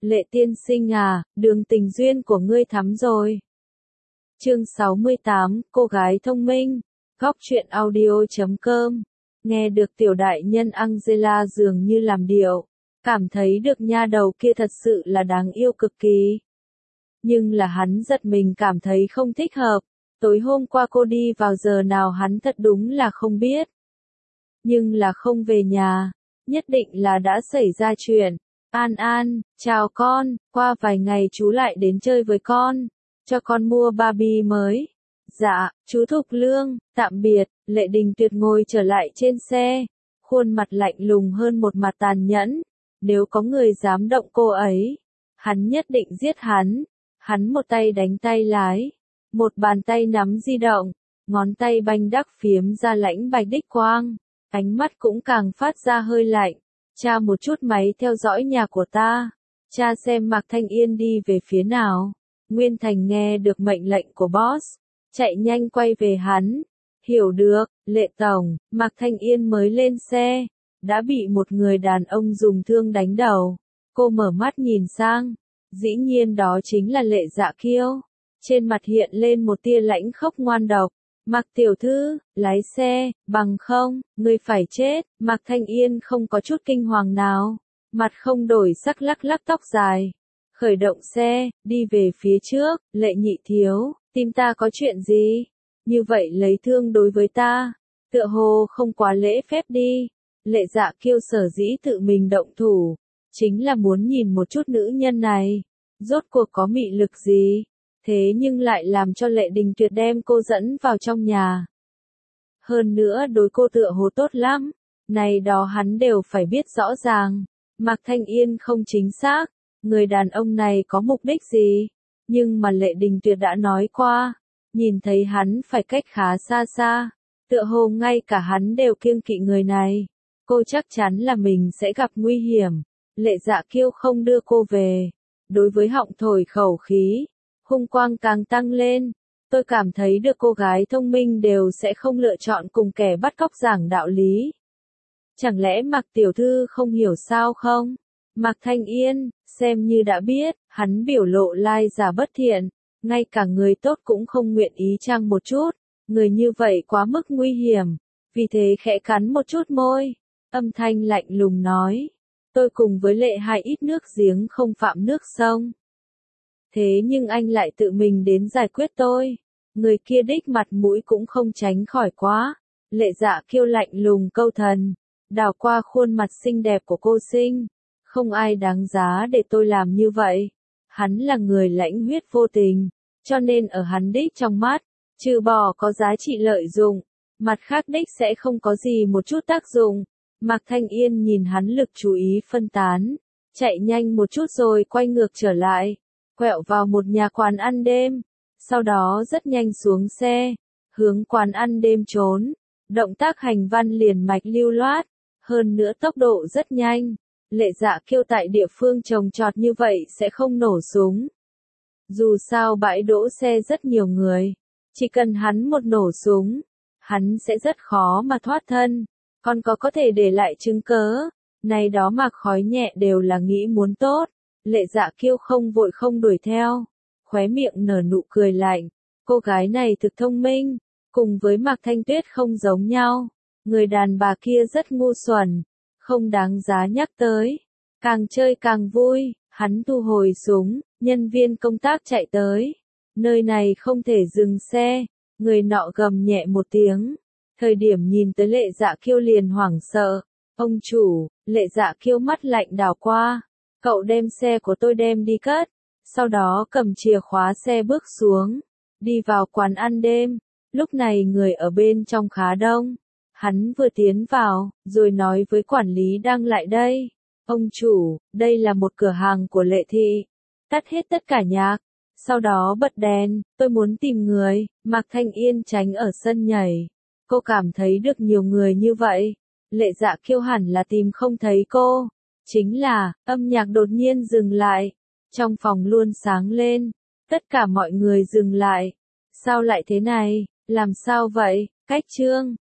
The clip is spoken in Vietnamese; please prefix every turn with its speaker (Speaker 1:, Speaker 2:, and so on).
Speaker 1: Lệ tiên sinh à, đường tình duyên của ngươi thắm rồi. Chương 68, cô gái thông minh. Góc truyện audio.com. Nghe được tiểu đại nhân Angela dường như làm điệu, cảm thấy được nha đầu kia thật sự là đáng yêu cực kỳ. Nhưng là hắn giật mình cảm thấy không thích hợp. Tối hôm qua cô đi vào giờ nào hắn thật đúng là không biết. Nhưng là không về nhà, nhất định là đã xảy ra chuyện. An An, chào con, qua vài ngày chú lại đến chơi với con, cho con mua Barbie mới. Dạ, chú Thục Lương, tạm biệt. Lệ Đình Tuyệt ngồi trở lại trên xe, khuôn mặt lạnh lùng hơn một mặt tàn nhẫn. Nếu có người dám động cô ấy, hắn nhất định giết hắn. Hắn một tay đánh tay lái, một bàn tay nắm di động, ngón tay banh đắc phiếm ra lãnh bạch đích quang, ánh mắt cũng càng phát ra hơi lạnh. Cha một chút máy theo dõi nhà của ta, cha xem Mạc Thanh Yên đi về phía nào. Nguyên Thành nghe được mệnh lệnh của boss, chạy nhanh quay về hắn. Hiểu được, Lệ Tổng. Mạc Thanh Yên mới lên xe, đã bị một người đàn ông dùng thương đánh đầu. Cô mở mắt nhìn sang, dĩ nhiên đó chính là Lệ Dạ Kiêu. Trên mặt hiện lên một tia lãnh khốc ngoan độc. Mạc tiểu thư, lái xe, bằng không, ngươi phải chết. Mạc Thanh Yên không có chút kinh hoàng nào, mặt không đổi sắc lắc lắc tóc dài. Khởi động xe, đi về phía trước. Lệ nhị thiếu, tìm ta có chuyện gì? Như vậy lấy thương đối với ta, tựa hồ không quá lễ phép đi. Lệ Dạ Kiêu sở dĩ tự mình động thủ, chính là muốn nhìn một chút nữ nhân này, rốt cuộc có mị lực gì. Thế nhưng lại làm cho Lệ Đình Tuyệt đem cô dẫn vào trong nhà. Hơn nữa đối cô tựa hồ tốt lắm, này đó hắn đều phải biết rõ ràng. Mạc Thanh Yên không chính xác, người đàn ông này có mục đích gì, nhưng mà Lệ Đình Tuyệt đã nói qua, nhìn thấy hắn phải cách khá xa xa, tựa hồ ngay cả hắn đều kiêng kỵ người này. Cô chắc chắn là mình sẽ gặp nguy hiểm. Lệ Dạ Kiêu không đưa cô về, đối với họng thổi khẩu khí, hung quang càng tăng lên. Tôi cảm thấy được cô gái thông minh đều sẽ không lựa chọn cùng kẻ bắt cóc giảng đạo lý. Chẳng lẽ Mạc tiểu thư không hiểu sao không? Mạc Thanh Yên, xem như đã biết, hắn biểu lộ lai giả bất thiện, ngay cả người tốt cũng không nguyện ý trang một chút, người như vậy quá mức nguy hiểm, vì thế khẽ cắn một chút môi, âm thanh lạnh lùng nói, tôi cùng với Lệ hai ít nước giếng không phạm nước sông. Thế nhưng anh lại tự mình đến giải quyết tôi. Người kia đích mặt mũi cũng không tránh khỏi quá. Lệ Dạ Kiêu lạnh lùng câu thần, đảo qua khuôn mặt xinh đẹp của cô xinh. Không ai đáng giá để tôi làm như vậy. Hắn là người lãnh huyết vô tình, cho nên ở hắn đích trong mắt, trừ bỏ có giá trị lợi dụng, mặt khác đích sẽ không có gì một chút tác dụng. Mạc Thanh Yên nhìn hắn lực chú ý phân tán, chạy nhanh một chút rồi quay ngược trở lại, quẹo vào một nhà quán ăn đêm, sau đó rất nhanh xuống xe, hướng quán ăn đêm trốn. Động tác hành văn liền mạch lưu loát, hơn nữa tốc độ rất nhanh. Lệ Dạ Kiêu tại địa phương trồng trọt như vậy sẽ không nổ súng. Dù sao bãi đỗ xe rất nhiều người, chỉ cần hắn một nổ súng, hắn sẽ rất khó mà thoát thân, còn có thể để lại chứng cớ. Này đó mặc khói nhẹ đều là nghĩ muốn tốt. Lệ Dạ Kiêu không vội không đuổi theo, khóe miệng nở nụ cười lạnh. Cô gái này thực thông minh, cùng với Mạc Thanh Tuyết không giống nhau. Người đàn bà kia rất ngu xuẩn, không đáng giá nhắc tới. Càng chơi càng vui, hắn thu hồi súng, nhân viên công tác chạy tới. Nơi này không thể dừng xe, người nọ gầm nhẹ một tiếng. Thời điểm nhìn tới Lệ Dạ Kiêu liền hoảng sợ. Ông chủ, Lệ Dạ Kiêu mắt lạnh đảo qua. Cậu đem xe của tôi đem đi cất, sau đó cầm chìa khóa xe bước xuống, đi vào quán ăn đêm. Lúc này người ở bên trong khá đông. Hắn vừa tiến vào, rồi nói với quản lý đang lại đây. Ông chủ, đây là một cửa hàng của Lệ thị. Tắt hết tất cả nhạc, sau đó bật đèn, tôi muốn tìm người. Mạc Thanh Yên tránh ở sân nhảy. Cô cảm thấy được nhiều người như vậy. Lệ Dạ Kiêu hẳn là tìm không thấy cô. Chính là, âm nhạc đột nhiên dừng lại. Trong phòng luôn sáng lên. Tất cả mọi người dừng lại. Sao lại thế này? Làm sao vậy? Cách chương